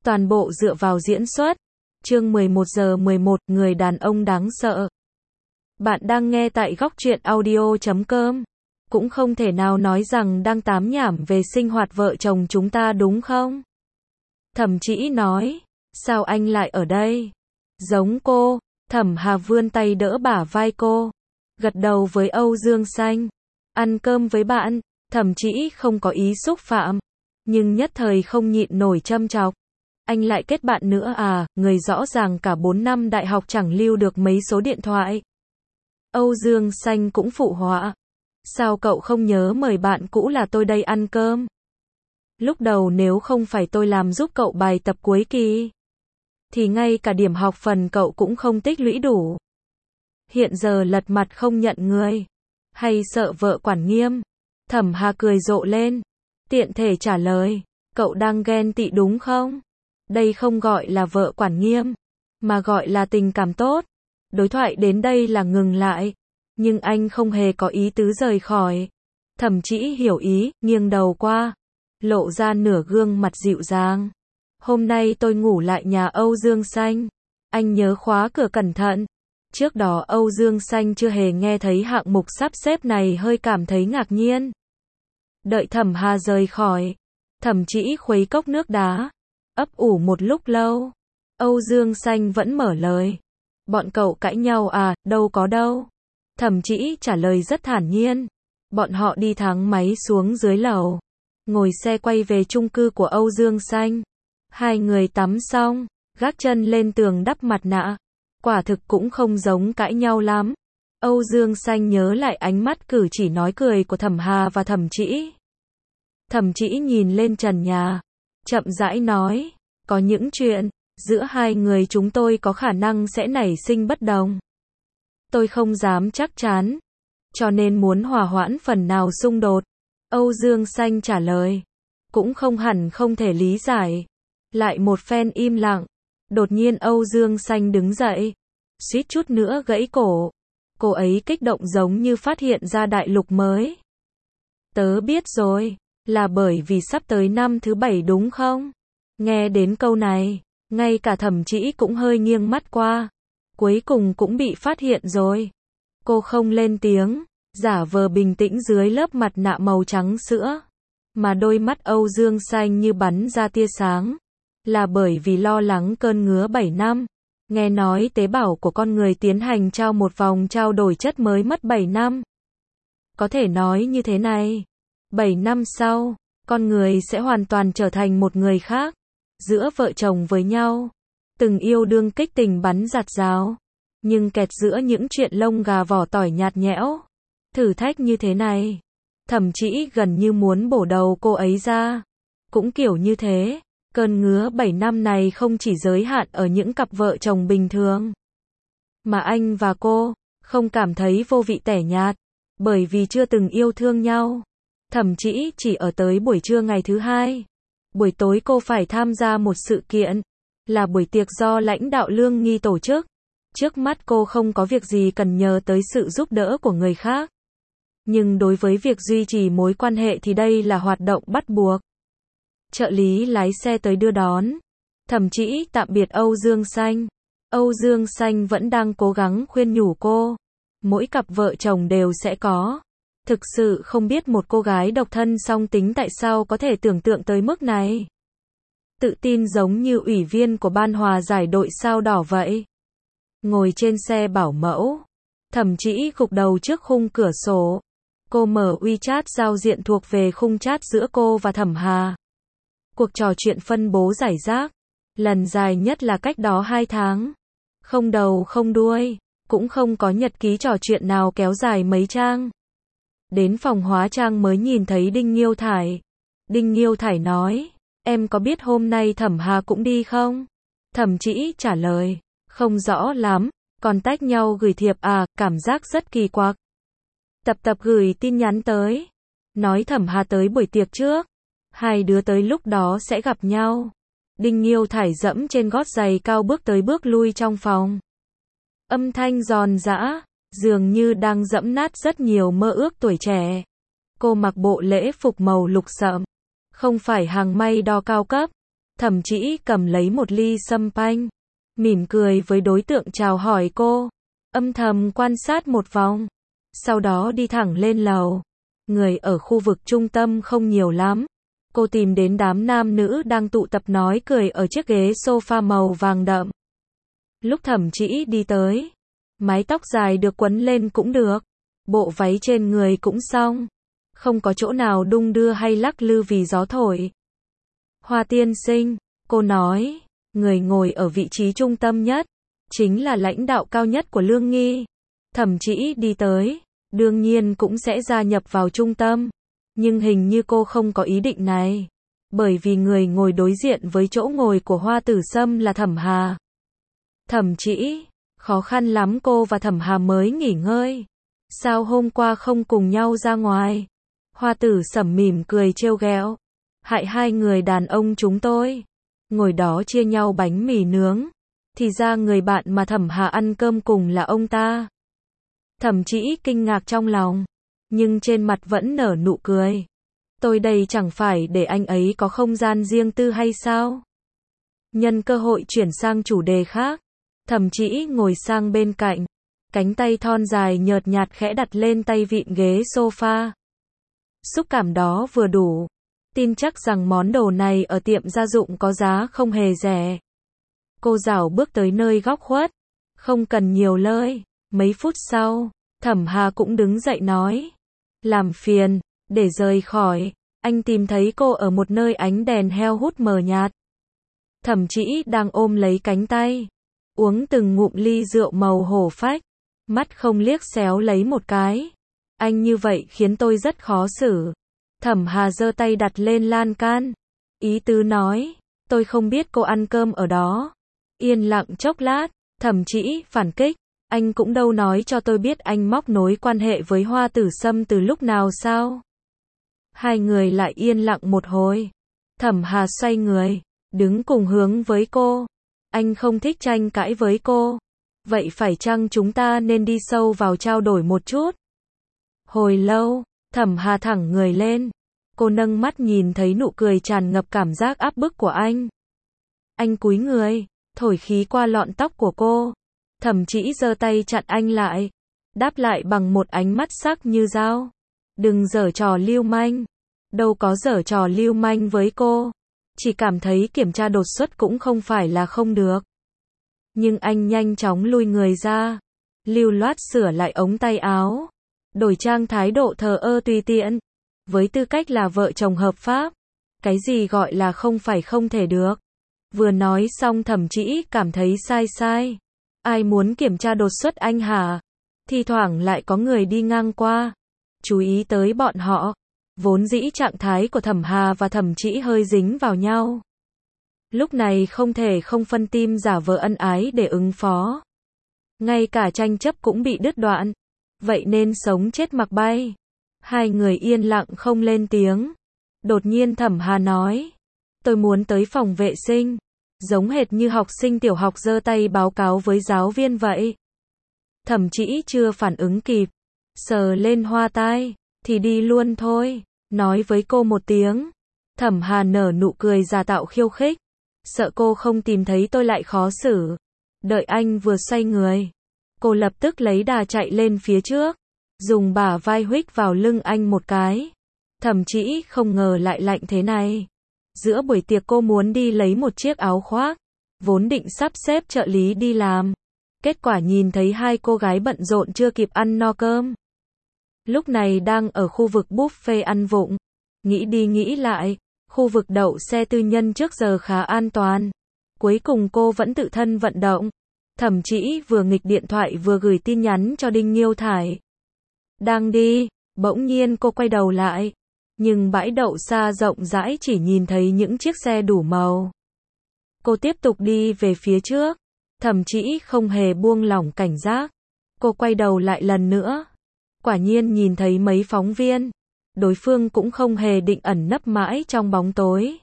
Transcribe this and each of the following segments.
Toàn bộ dựa vào diễn xuất. Chương 11:11, người đàn ông đáng sợ. Bạn đang nghe tại Góc Truyện Audio.com. Cũng không thể nào nói rằng đang tám nhảm về sinh hoạt vợ chồng chúng ta đúng không? Thẩm Trĩ nói, sao anh lại ở đây? Giống cô. Thẩm Hà vươn tay đỡ bả vai cô, gật đầu với Âu Dương Xanh. Ăn cơm với bạn. Thẩm Trĩ không có ý xúc phạm, nhưng nhất thời không nhịn nổi châm chọc. Anh lại kết bạn nữa à, người rõ ràng cả 4 năm đại học chẳng lưu được mấy số điện thoại. Âu Dương Xanh cũng phụ họa. Sao cậu không nhớ mời bạn cũ là tôi đây ăn cơm? Lúc đầu nếu không phải tôi làm giúp cậu bài tập cuối kỳ, thì ngay cả điểm học phần cậu cũng không tích lũy đủ. Hiện giờ lật mặt không nhận người. Hay sợ vợ quản nghiêm? Thẩm Hà cười rộ lên, tiện thể trả lời, cậu đang ghen tị đúng không? Đây không gọi là vợ quản nghiêm, mà gọi là tình cảm tốt. Đối thoại đến đây là ngừng lại, nhưng anh không hề có ý tứ rời khỏi. Thẩm Trĩ hiểu ý, nghiêng đầu qua, lộ ra nửa gương mặt dịu dàng. Hôm nay tôi ngủ lại nhà Âu Dương Xanh. Anh nhớ khóa cửa cẩn thận. Trước đó Âu Dương Xanh chưa hề nghe thấy hạng mục sắp xếp này, hơi cảm thấy ngạc nhiên. Đợi Thẩm Hà rời khỏi, Thẩm Trĩ khuấy cốc nước đá, ấp ủ một lúc lâu. Âu Dương Xanh vẫn mở lời. Bọn cậu cãi nhau à? Đâu có đâu. Thẩm Trĩ trả lời rất thản nhiên. Bọn họ đi thang máy xuống dưới lầu, ngồi xe quay về chung cư của Âu Dương Xanh. Hai người tắm xong, gác chân lên tường đắp mặt nạ. Quả thực cũng không giống cãi nhau lắm. Âu Dương Xanh nhớ lại ánh mắt cử chỉ nói cười của Thẩm Hà và Thẩm Trĩ. Thẩm Trĩ nhìn lên trần nhà, chậm rãi nói, có những chuyện giữa hai người chúng tôi có khả năng sẽ nảy sinh bất đồng. Tôi không dám chắc chắn, cho nên muốn hòa hoãn phần nào xung đột. Âu Dương Xanh trả lời, cũng không hẳn không thể lý giải. Lại một phen im lặng. Đột nhiên Âu Dương Xanh đứng dậy, suýt chút nữa gãy cổ. Cô ấy kích động giống như phát hiện ra đại lục mới. Tớ biết rồi, là bởi vì sắp tới năm thứ 7 đúng không? Nghe đến câu này, ngay cả Thẩm Trĩ cũng hơi nghiêng mắt qua. Cuối cùng cũng bị phát hiện rồi. Cô không lên tiếng, giả vờ bình tĩnh dưới lớp mặt nạ màu trắng sữa. Mà đôi mắt Âu Dương Xanh như bắn ra tia sáng. Là bởi vì lo lắng cơn ngứa 7 năm. Nghe nói tế bào của con người tiến hành trao một vòng trao đổi chất mới mất 7 năm. Có thể nói như thế này. 7 năm sau, con người sẽ hoàn toàn trở thành một người khác. Giữa vợ chồng với nhau, từng yêu đương kích tình bắn giạt rào, nhưng kẹt giữa những chuyện lông gà vỏ tỏi nhạt nhẽo. Thử thách như thế này, Thẩm Trĩ gần như muốn bổ đầu cô ấy ra. Cũng kiểu như thế, cơn ngứa 7 năm này không chỉ giới hạn ở những cặp vợ chồng bình thường. Mà anh và cô không cảm thấy vô vị tẻ nhạt, bởi vì chưa từng yêu thương nhau. Thẩm Trĩ chỉ ở tới buổi trưa ngày thứ 2. Buổi tối cô phải tham gia một sự kiện, là buổi tiệc do lãnh đạo Lương Nghi tổ chức. Trước mắt cô không có việc gì cần nhờ tới sự giúp đỡ của người khác. Nhưng đối với việc duy trì mối quan hệ thì đây là hoạt động bắt buộc. Trợ lý lái xe tới đưa đón. Thẩm Trĩ tạm biệt Âu Dương Xanh. Âu Dương Xanh vẫn đang cố gắng khuyên nhủ cô. Mỗi cặp vợ chồng đều sẽ có. Thực sự không biết một cô gái độc thân song tính tại sao có thể tưởng tượng tới mức này. Tự tin giống như ủy viên của ban hòa giải đội sao đỏ vậy. Ngồi trên xe bảo mẫu, Thẩm Trĩ gục đầu trước khung cửa sổ. Cô mở WeChat giao diện thuộc về khung chat giữa cô và Thẩm Hà. Cuộc trò chuyện phân bố rải rác. Lần dài nhất là cách đó 2 tháng. Không đầu không đuôi, cũng không có nhật ký trò chuyện nào kéo dài mấy trang. Đến phòng hóa trang mới nhìn thấy Đinh Nghiêu Thải. Đinh Nghiêu Thải nói, em có biết hôm nay Thẩm Hà cũng đi không? Thẩm Trĩ trả lời, không rõ lắm, còn tách nhau gửi thiệp à, cảm giác rất kỳ quặc. Tập gửi tin nhắn tới, nói Thẩm Hà tới buổi tiệc trước. Hai đứa tới lúc đó sẽ gặp nhau. Đinh Nghiêu Thải dẫm trên gót giày cao bước tới bước lui trong phòng. Âm thanh giòn giã, dường như đang dẫm nát rất nhiều mơ ước tuổi trẻ. Cô mặc bộ lễ phục màu lục sậm, không phải hàng may đo cao cấp, Thẩm Chỉ cầm lấy một ly sâm panh, mỉm cười với đối tượng chào hỏi cô, âm thầm quan sát một vòng, sau đó đi thẳng lên lầu. Người ở khu vực trung tâm không nhiều lắm. Cô tìm đến đám nam nữ đang tụ tập nói cười ở chiếc ghế sofa màu vàng đậm. Lúc Thẩm Chỉ đi tới, mái tóc dài được quấn lên cũng được, bộ váy trên người cũng xong, không có chỗ nào đung đưa hay lắc lư vì gió thổi. Hoa tiên sinh, cô nói, người ngồi ở vị trí trung tâm nhất, chính là lãnh đạo cao nhất của Lương Nghi. Thẩm Chỉ đi tới, đương nhiên cũng sẽ gia nhập vào trung tâm, nhưng hình như cô không có ý định này, bởi vì người ngồi đối diện với chỗ ngồi của Hoa Tử Sâm là Thẩm Hà. Thẩm Chỉ, khó khăn lắm cô và Thẩm Hà mới nghỉ ngơi, sao hôm qua không cùng nhau ra ngoài? Hoa Tử Sâm mỉm cười trêu ghẹo, hại hai người đàn ông chúng tôi, ngồi đó chia nhau bánh mì nướng, thì ra người bạn mà Thẩm Hà ăn cơm cùng là ông ta. Thẩm Chỉ kinh ngạc trong lòng, nhưng trên mặt vẫn nở nụ cười. Tôi đây chẳng phải để anh ấy có không gian riêng tư hay sao? Nhân cơ hội chuyển sang chủ đề khác, Thẩm Chỉ ngồi sang bên cạnh, cánh tay thon dài nhợt nhạt khẽ đặt lên tay vịn ghế sofa. Xúc cảm đó vừa đủ, tin chắc rằng món đồ này ở tiệm gia dụng có giá không hề rẻ. Cô dảo bước tới nơi góc khuất, không cần nhiều lời. Mấy phút sau, Thẩm Hà cũng đứng dậy nói, làm phiền, để rời khỏi, anh tìm thấy cô ở một nơi ánh đèn heo hút mờ nhạt. Thẩm Chỉ đang ôm lấy cánh tay, uống từng ngụm ly rượu màu hổ phách, mắt không liếc xéo lấy một cái. Anh như vậy khiến tôi rất khó xử. Thẩm Hà giơ tay đặt lên lan can, ý tứ nói, tôi không biết cô ăn cơm ở đó. Yên lặng chốc lát, Thẩm Chỉ phản kích, anh cũng đâu nói cho tôi biết anh móc nối quan hệ với Hoa Tử Sâm từ lúc nào sao? Hai người lại yên lặng một hồi. Thẩm Hà xoay người, đứng cùng hướng với cô. Anh không thích tranh cãi với cô. Vậy phải chăng chúng ta nên đi sâu vào trao đổi một chút? Hồi lâu, Thẩm Hà thẳng người lên. Cô nâng mắt nhìn thấy nụ cười tràn ngập cảm giác áp bức của anh. Anh cúi người, thổi khí qua lọn tóc của cô. Thẩm Chỉ giơ tay chặn anh lại, đáp lại bằng một ánh mắt sắc như dao. Đừng giở trò lưu manh. Đâu có giở trò lưu manh với cô. Chỉ cảm thấy kiểm tra đột xuất cũng không phải là không được. Nhưng anh nhanh chóng lui người ra, lưu loát sửa lại ống tay áo, đổi trang thái độ thờ ơ tùy tiện. Với tư cách là vợ chồng hợp pháp, cái gì gọi là không phải không thể được. Vừa nói xong Thẩm Chỉ cảm thấy sai. Ai muốn kiểm tra đột xuất anh hả? Thi thoảng lại có người đi ngang qua, chú ý tới bọn họ. Vốn dĩ trạng thái của Thẩm Hà và Thẩm Chỉ hơi dính vào nhau. Lúc này không thể không phân tim giả vờ ân ái để ứng phó. Ngay cả tranh chấp cũng bị đứt đoạn. Vậy nên sống chết mặc bay. Hai người yên lặng không lên tiếng. Đột nhiên Thẩm Hà nói, tôi muốn tới phòng vệ sinh. Giống hệt như học sinh tiểu học giơ tay báo cáo với giáo viên vậy. Thẩm Chỉ chưa phản ứng kịp, sờ lên hoa tai, thì đi luôn thôi, nói với cô một tiếng. Thẩm Hà nở nụ cười giả tạo khiêu khích, sợ cô không tìm thấy tôi lại khó xử. Đợi anh vừa xoay người, cô lập tức lấy đà chạy lên phía trước, dùng bả vai huých vào lưng anh một cái. Thẩm Chỉ không ngờ lại lạnh thế này. Giữa buổi tiệc cô muốn đi lấy một chiếc áo khoác, vốn định sắp xếp trợ lý đi làm. Kết quả nhìn thấy hai cô gái bận rộn chưa kịp ăn no cơm. Lúc này đang ở khu vực buffet ăn vụng. Nghĩ đi nghĩ lại, khu vực đậu xe tư nhân trước giờ khá an toàn. Cuối cùng cô vẫn tự thân vận động. Thẩm Chỉ vừa nghịch điện thoại vừa gửi tin nhắn cho Đinh Nghiêu Thải. Đang đi, bỗng nhiên cô quay đầu lại. Nhưng bãi đậu xa rộng rãi chỉ nhìn thấy những chiếc xe đủ màu. Cô tiếp tục đi về phía trước. Thẩm Chỉ không hề buông lỏng cảnh giác. Cô quay đầu lại lần nữa. Quả nhiên nhìn thấy mấy phóng viên. Đối phương cũng không hề định ẩn nấp mãi trong bóng tối.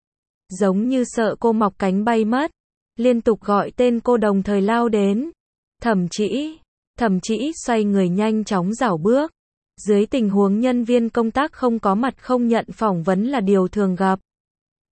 Giống như sợ cô mọc cánh bay mất. Liên tục gọi tên cô đồng thời lao đến. Thẩm Chỉ xoay người nhanh chóng rảo bước. Dưới tình huống nhân viên công tác không có mặt không nhận phỏng vấn là điều thường gặp.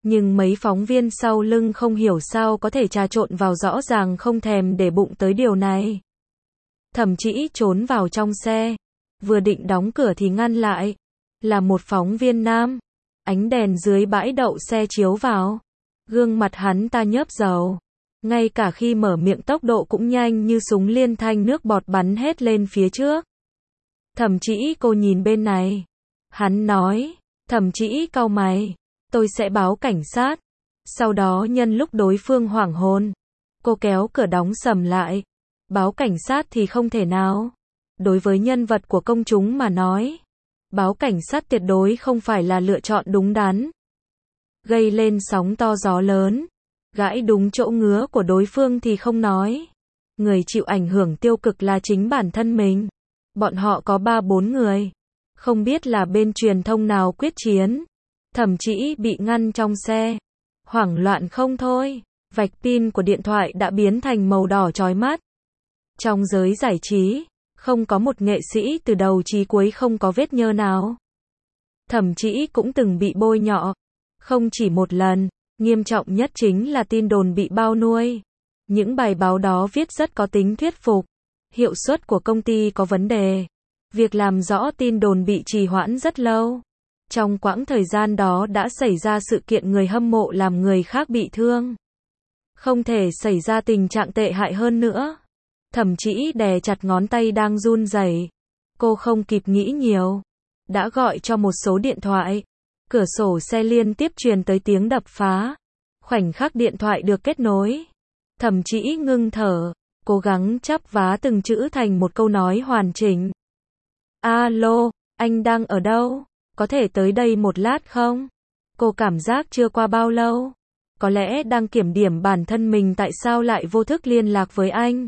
Nhưng mấy phóng viên sau lưng không hiểu sao có thể trà trộn vào, rõ ràng không thèm để bụng tới điều này. Thẩm Trĩ trốn vào trong xe, vừa định đóng cửa thì ngăn lại. Là một phóng viên nam. Ánh đèn dưới bãi đậu xe chiếu vào. Gương mặt hắn ta nhớp dầu. Ngay cả khi mở miệng tốc độ cũng nhanh như súng liên thanh, nước bọt bắn hết lên phía trước. Thẩm Trĩ, cô nhìn bên này. Hắn nói. Thẩm Trĩ cau mày. Tôi sẽ báo cảnh sát. Sau đó nhân lúc đối phương hoảng hồn, cô kéo cửa đóng sầm lại. Báo cảnh sát thì không thể nào. Đối với nhân vật của công chúng mà nói, báo cảnh sát tuyệt đối không phải là lựa chọn đúng đắn. Gây lên sóng to gió lớn, gãi đúng chỗ ngứa của đối phương thì không nói. Người chịu ảnh hưởng tiêu cực là chính bản thân mình. Bọn họ có 3-4 người. Không biết là bên truyền thông nào quyết chiến. Thẩm Trĩ bị ngăn trong xe. Hoảng loạn không thôi. Vạch pin của điện thoại đã biến thành màu đỏ chói mắt. Trong giới giải trí, không có một nghệ sĩ từ đầu chí cuối không có vết nhơ nào. Thẩm Trĩ cũng từng bị bôi nhọ. Không chỉ một lần. Nghiêm trọng nhất chính là tin đồn bị bao nuôi. Những bài báo đó viết rất có tính thuyết phục. Hiệu suất của công ty có vấn đề. Việc làm rõ tin đồn bị trì hoãn rất lâu. Trong quãng thời gian đó đã xảy ra sự kiện người hâm mộ làm người khác bị thương. Không thể xảy ra tình trạng tệ hại hơn nữa. Thẩm Trĩ đè chặt ngón tay đang run rẩy. Cô không kịp nghĩ nhiều. Đã gọi cho một số điện thoại. Cửa sổ xe liên tiếp truyền tới tiếng đập phá. Khoảnh khắc điện thoại được kết nối. Thẩm Trĩ ngưng thở. Cố gắng chắp vá từng chữ thành một câu nói hoàn chỉnh. Alo, anh đang ở đâu? Có thể tới đây một lát không? Cô cảm giác chưa qua bao lâu. Có lẽ đang kiểm điểm bản thân mình tại sao lại vô thức liên lạc với anh.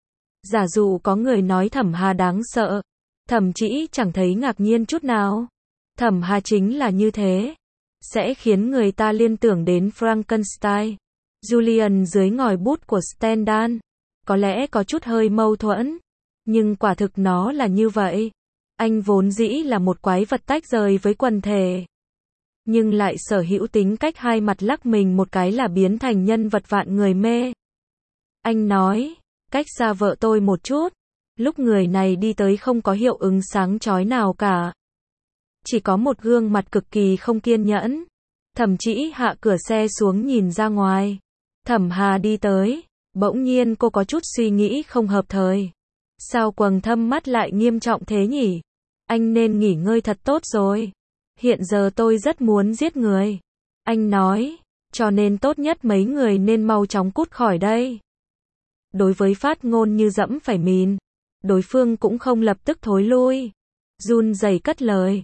Giả dụ có người nói Thẩm Hà đáng sợ, Thẩm Trĩ chẳng thấy ngạc nhiên chút nào. Thẩm Hà chính là như thế. Sẽ khiến người ta liên tưởng đến Frankenstein. Julian dưới ngòi bút của Stendhal. Có lẽ có chút hơi mâu thuẫn. Nhưng quả thực nó là như vậy. Anh vốn dĩ là một quái vật tách rời với quần thể. Nhưng lại sở hữu tính cách hai mặt, lắc mình một cái là biến thành nhân vật vạn người mê. Anh nói, cách xa vợ tôi một chút. Lúc người này đi tới không có hiệu ứng sáng chói nào cả. Chỉ có một gương mặt cực kỳ không kiên nhẫn. Thẩm Trĩ hạ cửa xe xuống nhìn ra ngoài. Thẩm Hà đi tới. Bỗng nhiên cô có chút suy nghĩ không hợp thời. Sao quầng thâm mắt lại nghiêm trọng thế nhỉ? Anh nên nghỉ ngơi thật tốt rồi. Hiện giờ tôi rất muốn giết người. Anh nói, cho nên tốt nhất mấy người nên mau chóng cút khỏi đây. Đối với phát ngôn như dẫm phải mìn, đối phương cũng không lập tức thối lui. Run rẩy cất lời,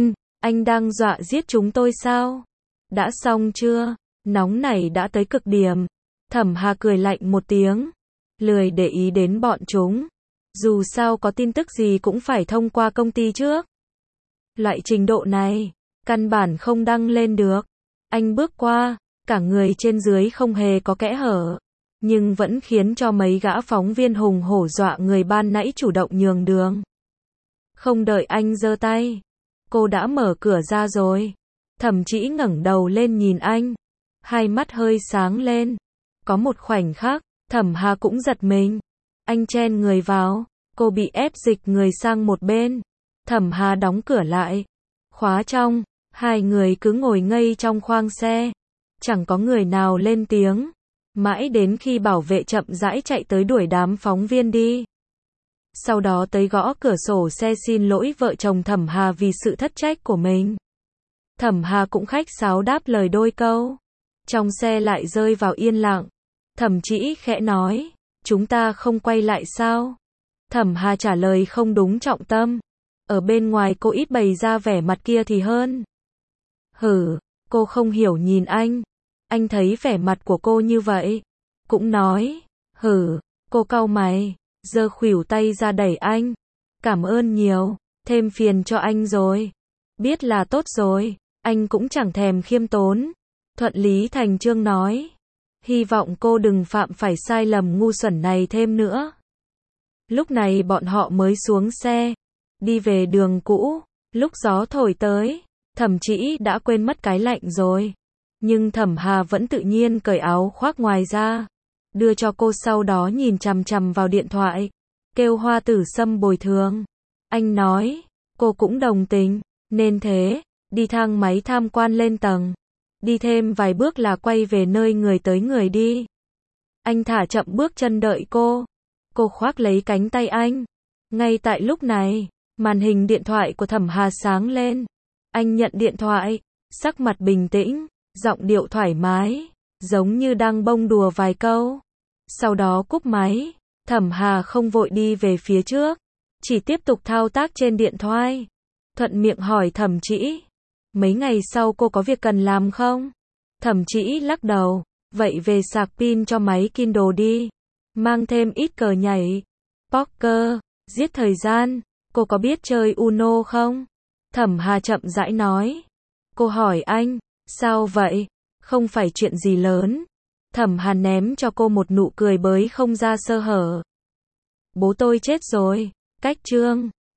anh đang dọa giết chúng tôi sao? Đã xong chưa? Nóng này đã tới cực điểm. Thẩm Hà cười lạnh một tiếng, lười để ý đến bọn chúng. Dù sao có tin tức gì cũng phải thông qua công ty trước. Loại trình độ này, căn bản không đăng lên được. Anh bước qua, cả người trên dưới không hề có kẽ hở. Nhưng vẫn khiến cho mấy gã phóng viên hùng hổ dọa người ban nãy chủ động nhường đường. Không đợi anh giơ tay, cô đã mở cửa ra rồi. Thẩm Trĩ ngẩng đầu lên nhìn anh. Hai mắt hơi sáng lên. Có một khoảnh khắc, Thẩm Hà cũng giật mình. Anh chen người vào, cô bị ép dịch người sang một bên. Thẩm Hà đóng cửa lại, khóa trong, hai người cứ ngồi ngây trong khoang xe. Chẳng có người nào lên tiếng. Mãi đến khi bảo vệ chậm rãi chạy tới đuổi đám phóng viên đi. Sau đó tới gõ cửa sổ xe xin lỗi vợ chồng Thẩm Hà vì sự thất trách của mình. Thẩm Hà cũng khách sáo đáp lời đôi câu. Trong xe lại rơi vào yên lặng. Thẩm Trĩ khẽ nói, chúng ta không quay lại sao? Thẩm Hà trả lời không đúng trọng tâm. Ở bên ngoài cô ít bày ra vẻ mặt kia thì hơn. Hử, cô không hiểu nhìn anh. Anh thấy vẻ mặt của cô như vậy. Cũng nói, hử, cô cau mày, giơ khuỷu tay ra đẩy anh. Cảm ơn nhiều, thêm phiền cho anh rồi. Biết là tốt rồi, anh cũng chẳng thèm khiêm tốn. Thuận lý thành chương nói. Hy vọng cô đừng phạm phải sai lầm ngu xuẩn này thêm nữa. Lúc này bọn họ mới xuống xe, đi về đường cũ. Lúc gió thổi tới, Thẩm Trĩ đã quên mất cái lạnh rồi. Nhưng Thẩm Hà vẫn tự nhiên cởi áo khoác ngoài ra, đưa cho cô, sau đó nhìn chằm chằm vào điện thoại, kêu Hoa Tử Sâm bồi thường. Anh nói, cô cũng đồng tình, nên thế, đi thang máy tham quan lên tầng. Đi thêm vài bước là quay về nơi người tới người đi. Anh thả chậm bước chân đợi cô. Cô khoác lấy cánh tay anh. Ngay tại lúc này, màn hình điện thoại của Thẩm Hà sáng lên. Anh nhận điện thoại, sắc mặt bình tĩnh, giọng điệu thoải mái, giống như đang bông đùa vài câu. Sau đó cúp máy, Thẩm Hà không vội đi về phía trước, chỉ tiếp tục thao tác trên điện thoại. Thuận miệng hỏi Thẩm Trĩ, mấy ngày sau cô có việc cần làm không? Thẩm Trĩ lắc đầu, vậy về sạc pin cho máy Kindle đi, mang thêm ít cờ nhảy, poker, giết thời gian. Cô có biết chơi Uno không? Thẩm Hà chậm rãi nói. Cô hỏi anh, sao vậy? Không phải chuyện gì lớn. Thẩm Hà ném cho cô một nụ cười bới không ra sơ hở. Bố tôi chết rồi. Cách chương